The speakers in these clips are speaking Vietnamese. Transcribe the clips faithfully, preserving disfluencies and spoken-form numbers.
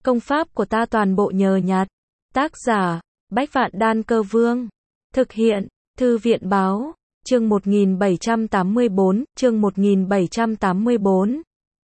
Công pháp của ta toàn bộ nhờ nhặt. Tác giả, Bách Vạn Đan Cơ Vương. Thực hiện, Thư viện Báo. Chương một nghìn bảy trăm tám mươi bốn, chương một nghìn bảy trăm tám mươi bốn.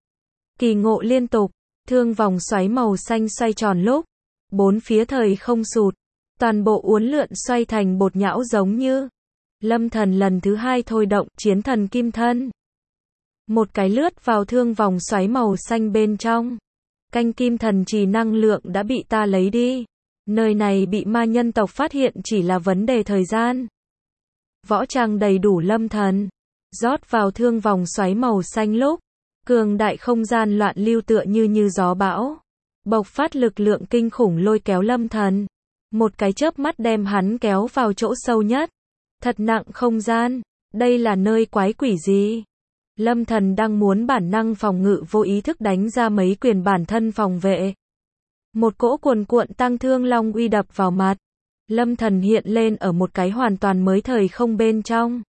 Kỳ ngộ liên tục, thương vòng xoáy màu xanh xoay tròn lúc, bốn phía thời không sụt, toàn bộ uốn lượn xoay thành bột nhão giống như Lâm Thần lần thứ hai thôi động chiến thần kim thân. Một cái lướt vào thương vòng xoáy màu xanh bên trong. Canh kim thần trì năng lượng đã bị ta lấy đi. Nơi này bị ma nhân tộc phát hiện chỉ là vấn đề thời gian. Võ trang đầy đủ Lâm Thần, rót vào thương vòng xoáy màu xanh lúc, cường đại không gian loạn lưu tựa như như gió bão, bộc phát lực lượng kinh khủng lôi kéo Lâm Thần. Một cái chớp mắt đem hắn kéo vào chỗ sâu nhất. Thật nặng không gian, đây là nơi quái quỷ gì? Lâm Thần đang muốn bản năng phòng ngự vô ý thức đánh ra mấy quyền bản thân phòng vệ. Một cỗ cuồn cuộn tăng thương long uy đập vào mặt. Lâm Thần hiện lên ở một cái hoàn toàn mới thời không bên trong.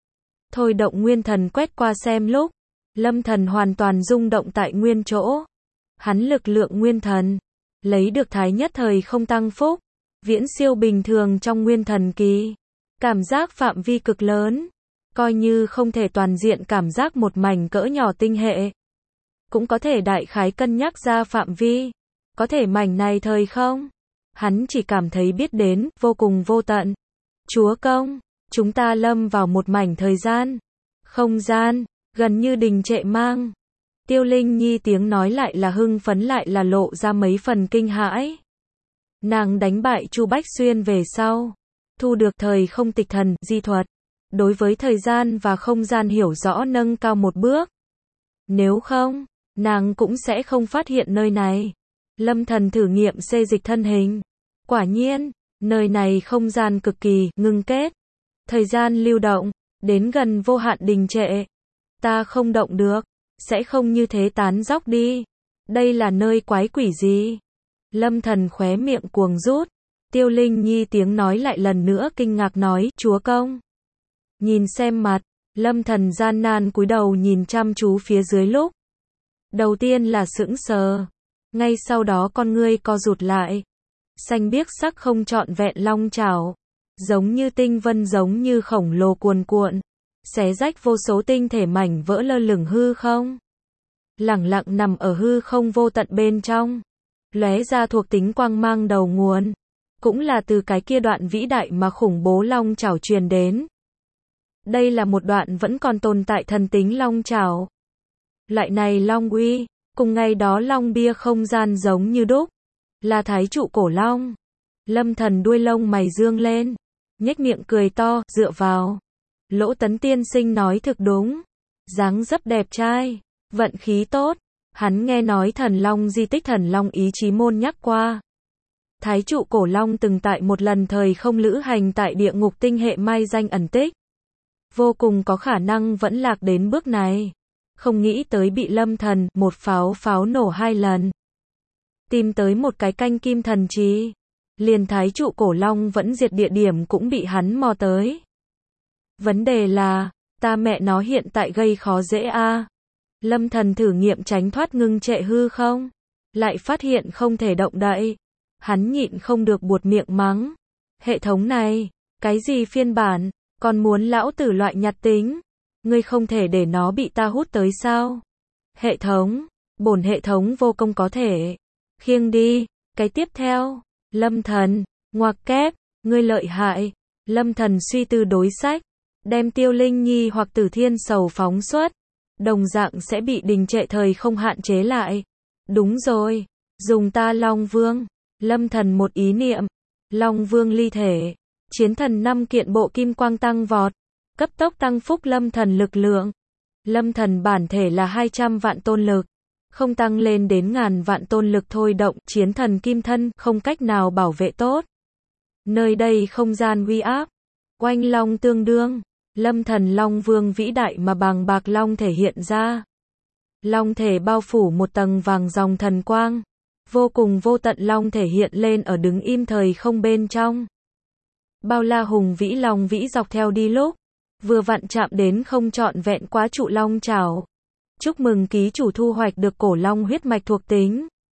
Thôi động nguyên thần quét qua xem lúc, Lâm Thần hoàn toàn rung động tại nguyên chỗ. Hắn lực lượng nguyên thần, lấy được thái nhất thời không tăng phúc, viễn siêu bình thường trong nguyên thần kỳ. Cảm giác phạm vi cực lớn, coi như không thể toàn diện cảm giác một mảnh cỡ nhỏ tinh hệ. Cũng có thể đại khái cân nhắc ra phạm vi, có thể mảnh này thời không. Hắn chỉ cảm thấy biết đến, vô cùng vô tận. Chúa công, chúng ta lâm vào một mảnh thời gian, không gian, gần như đình trệ mang. Tiêu Linh Nhi tiếng nói lại là hưng phấn lại là lộ ra mấy phần kinh hãi. Nàng đánh bại Chu Bách Xuyên về sau, thu được thời không tịch thần, di thuật. Đối với thời gian và không gian hiểu rõ nâng cao một bước. Nếu không, nàng cũng sẽ không phát hiện nơi này. Lâm Thần thử nghiệm xê dịch thân hình. Quả nhiên, nơi này không gian cực kỳ ngưng kết. Thời gian lưu động, đến gần vô hạn đình trệ. Ta không động được, sẽ không như thế tán dóc đi. Đây là nơi quái quỷ gì? Lâm Thần khóe miệng cuồng rút. Tiêu Linh Nhi tiếng nói lại lần nữa kinh ngạc nói, chúa công. Nhìn xem mặt, Lâm Thần gian nan cúi đầu nhìn chăm chú phía dưới lúc. Đầu tiên là sững sờ, ngay sau đó con ngươi co rụt lại. Xanh biếc sắc không trọn vẹn long chảo, giống như tinh vân giống như khổng lồ cuồn cuộn, xé rách vô số tinh thể mảnh vỡ lơ lửng hư không. Lẳng lặng nằm ở hư không vô tận bên trong, lóe ra thuộc tính quang mang đầu nguồn, cũng là từ cái kia đoạn vĩ đại mà khủng bố long chảo truyền đến. Đây là một đoạn vẫn còn tồn tại thần tính long chảo. Loại này long uy, cùng ngày đó long bia không gian giống như đúc, là thái trụ cổ long. Lâm Thần đuôi lông mày dương lên, nhếch miệng cười to, dựa vào. Lỗ Tấn tiên sinh nói thực đúng, dáng dấp đẹp trai, vận khí tốt. Hắn nghe nói thần long di tích thần long ý chí môn nhắc qua. Thái trụ cổ long từng tại một lần thời không lữ hành tại địa ngục tinh hệ mai danh ẩn tích. Vô cùng có khả năng vẫn lạc đến bước này. Không nghĩ tới bị Lâm Thần một pháo pháo nổ hai lần. Tìm tới một cái canh kim thần trì. Liền thái trụ cổ long vẫn diệt địa điểm cũng bị hắn mò tới. Vấn đề là, ta mẹ nó hiện tại gây khó dễ a. À. Lâm Thần thử nghiệm tránh thoát ngưng trệ hư không, lại phát hiện không thể động đậy. Hắn nhịn không được buột miệng mắng. Hệ thống này, cái gì phiên bản, còn muốn lão tử loại nhặt tính. Ngươi không thể để nó bị ta hút tới sao? Hệ thống, bổn hệ thống vô công có thể. Khiêng đi, cái tiếp theo. Lâm Thần, ngoặc kép, ngươi lợi hại. Lâm Thần suy tư đối sách, đem Tiêu Linh Nhi hoặc Tử Thiên Sầu phóng xuất, đồng dạng sẽ bị đình trệ thời không hạn chế lại. Đúng rồi, dùng ta Long Vương. Lâm Thần một ý niệm, Long Vương ly thể, chiến thần năm kiện bộ kim quang tăng vọt, cấp tốc tăng phúc Lâm Thần lực lượng. Lâm Thần bản thể là hai trăm vạn tôn lực, không tăng lên đến ngàn vạn tôn lực thôi động chiến thần kim thân không cách nào bảo vệ tốt. Nơi đây không gian uy áp, oanh long tương đương, Lâm Thần Long Vương vĩ đại mà bàng bạc long thể hiện ra. Long thể bao phủ một tầng vàng dòng thần quang, vô cùng vô tận long thể hiện lên ở đứng im thời không bên trong. Bao la hùng vĩ long vĩ dọc theo đi lúc, vừa vặn chạm đến không trọn vẹn quá trụ long chảo. Chúc mừng ký chủ thu hoạch được cổ long huyết mạch thuộc tính.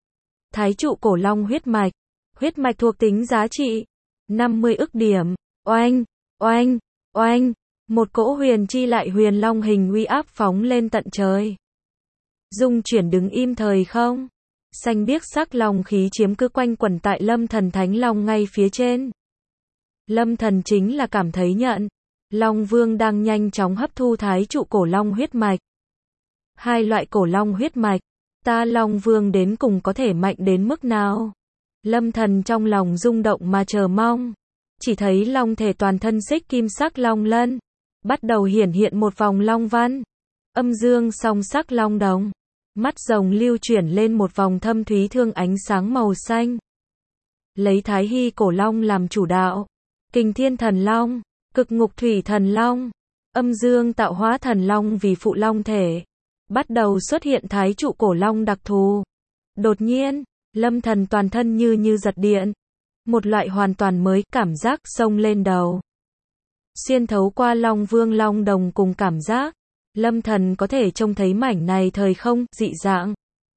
Thái trụ cổ long huyết mạch. Huyết mạch thuộc tính giá trị năm mươi ức điểm. Oanh, oanh, oanh. Một cỗ huyền chi lại huyền long hình uy áp phóng lên tận trời. Dung chuyển đứng im thời không. Xanh biếc sắc long khí chiếm cứ quanh quẩn tại Lâm Thần Thánh Long ngay phía trên. Lâm Thần chính là cảm thấy nhận. Long Vương đang nhanh chóng hấp thu thái trụ cổ long huyết mạch. Hai loại cổ long huyết mạch. Ta Long Vương đến cùng có thể mạnh đến mức nào? Lâm Thần trong lòng rung động mà chờ mong. Chỉ thấy long thể toàn thân xích kim sắc long lân. Bắt đầu hiển hiện một vòng long văn. Âm dương song sắc long đồng. Mắt rồng lưu chuyển lên một vòng thâm thúy thương ánh sáng màu xanh. Lấy Thái Hy cổ long làm chủ đạo. Kình Thiên thần long, Cực Ngục thủy thần long, Âm dương tạo hóa thần long vì phụ long thể. Bắt đầu xuất hiện thái trụ cổ long đặc thù. Đột nhiên, Lâm Thần toàn thân như như giật điện. Một loại hoàn toàn mới cảm giác xông lên đầu. Xuyên thấu qua Long Vương long đồng cùng cảm giác. Lâm Thần có thể trông thấy mảnh này thời không, dị dạng.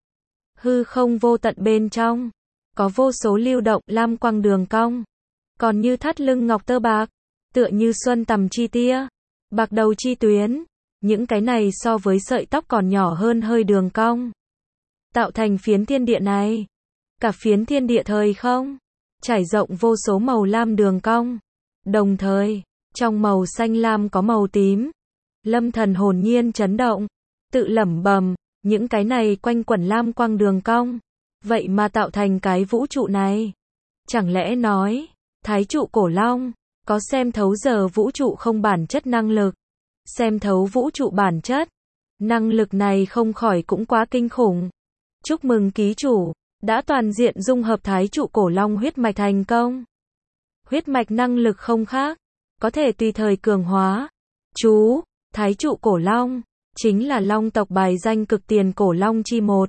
Hư không vô tận bên trong. Có vô số lưu động, lam quang đường cong. Còn như thắt lưng ngọc tơ bạc. Tựa như xuân tầm chi tia. Bạc đầu chi tuyến. Những cái này so với sợi tóc còn nhỏ hơn hơi đường cong. Tạo thành phiến thiên địa này. Cả phiến thiên địa thời không. Trải rộng vô số màu lam đường cong. Đồng thời, trong màu xanh lam có màu tím. Lâm Thần hồn nhiên chấn động. Tự lẩm bẩm, những cái này quanh quẩn lam quang đường cong. Vậy mà tạo thành cái vũ trụ này. Chẳng lẽ nói, thái trụ cổ long, có xem thấu giờ vũ trụ không bản chất năng lực. Xem thấu vũ trụ bản chất. Năng lực này không khỏi cũng quá kinh khủng. Chúc mừng ký chủ, đã toàn diện dung hợp thái trụ cổ long huyết mạch thành công. Huyết mạch năng lực không khác, có thể tùy thời cường hóa. Chú, thái trụ cổ long, chính là long tộc bài danh cực tiền cổ long chi một.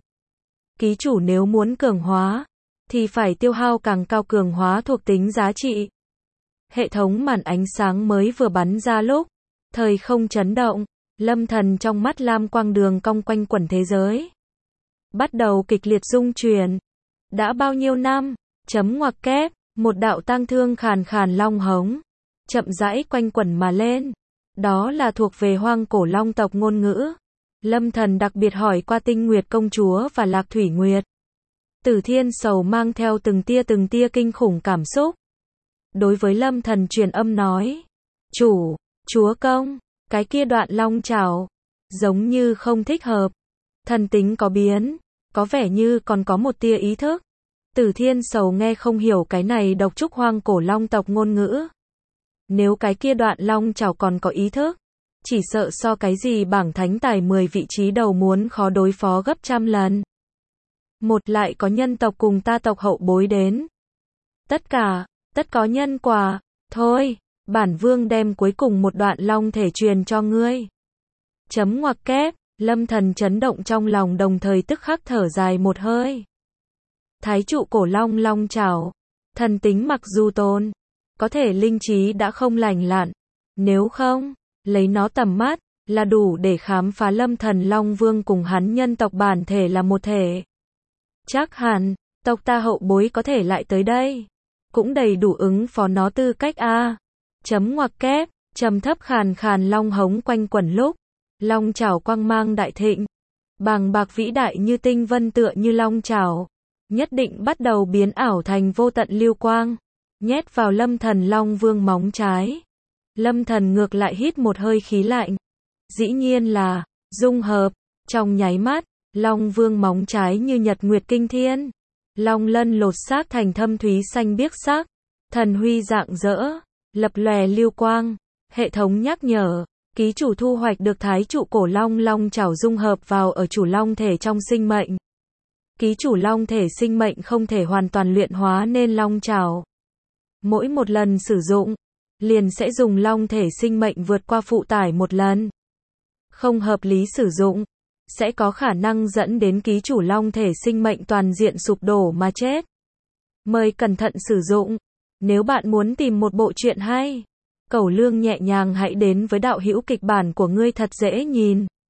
Ký chủ nếu muốn cường hóa, thì phải tiêu hao càng cao cường hóa thuộc tính giá trị. Hệ thống màn ánh sáng mới vừa bắn ra lúc. Thời không chấn động, Lâm Thần trong mắt lam quang đường cong quanh quẩn thế giới. Bắt đầu kịch liệt rung chuyển. Đã bao nhiêu năm, chấm ngoặc kép, một đạo tang thương khàn khàn long hống. Chậm rãi quanh quẩn mà lên. Đó là thuộc về hoang cổ long tộc ngôn ngữ. Lâm Thần đặc biệt hỏi qua Tinh Nguyệt công chúa và Lạc Thủy Nguyệt. Tử Thiên Sầu mang theo từng tia từng tia kinh khủng cảm xúc. Đối với Lâm Thần truyền âm nói. Chủ, chúa công, cái kia đoạn long chảo, giống như không thích hợp. Thần tính có biến, có vẻ như còn có một tia ý thức. Tử Thiên Sầu nghe không hiểu cái này độc trúc hoang cổ long tộc ngôn ngữ. Nếu cái kia đoạn long chảo còn có ý thức, chỉ sợ so cái gì bảng thánh tài mười vị trí đầu muốn khó đối phó gấp trăm lần. Một lại có nhân tộc cùng ta tộc hậu bối đến. Tất cả, tất có nhân quả, thôi. Bản vương đem cuối cùng một đoạn long thể truyền cho ngươi. Chấm ngoặc kép, Lâm Thần chấn động trong lòng đồng thời tức khắc thở dài một hơi. Thái trụ cổ long long chảo. Thần tính mặc dù tôn. Có thể linh trí đã không lành lặn. Nếu không, lấy nó tầm mắt, là đủ để khám phá Lâm Thần Long Vương cùng hắn nhân tộc bản thể là một thể. Chắc hẳn, tộc ta hậu bối có thể lại tới đây. Cũng đầy đủ ứng phó nó tư cách a. Chấm ngoặc kép, trầm thấp khàn khàn long hống quanh quẩn lúc. Long chảo quang mang đại thịnh. Bàng bạc vĩ đại như tinh vân tựa như long chảo. Nhất định bắt đầu biến ảo thành vô tận lưu quang. Nhét vào Lâm Thần Long Vương móng trái. Lâm Thần ngược lại hít một hơi khí lạnh. Dĩ nhiên là, dung hợp. Trong nháy mắt, Long Vương móng trái như nhật nguyệt kinh thiên. Long lân lột xác thành thâm thúy xanh biếc sắc. Thần huy rạng rỡ. Lập lòe lưu quang. Hệ thống nhắc nhở. Ký chủ thu hoạch được thái trụ cổ long long chảo dung hợp vào ở chủ long thể trong sinh mệnh. Ký chủ long thể sinh mệnh không thể hoàn toàn luyện hóa nên long chảo. Mỗi một lần sử dụng, liền sẽ dùng long thể sinh mệnh vượt qua phụ tải một lần. Không hợp lý sử dụng, sẽ có khả năng dẫn đến ký chủ long thể sinh mệnh toàn diện sụp đổ mà chết. Mời cẩn thận sử dụng. Nếu bạn muốn tìm một bộ truyện hay, cẩu lương nhẹ nhàng hãy đến với đạo hữu kịch bản của ngươi thật dễ nhìn.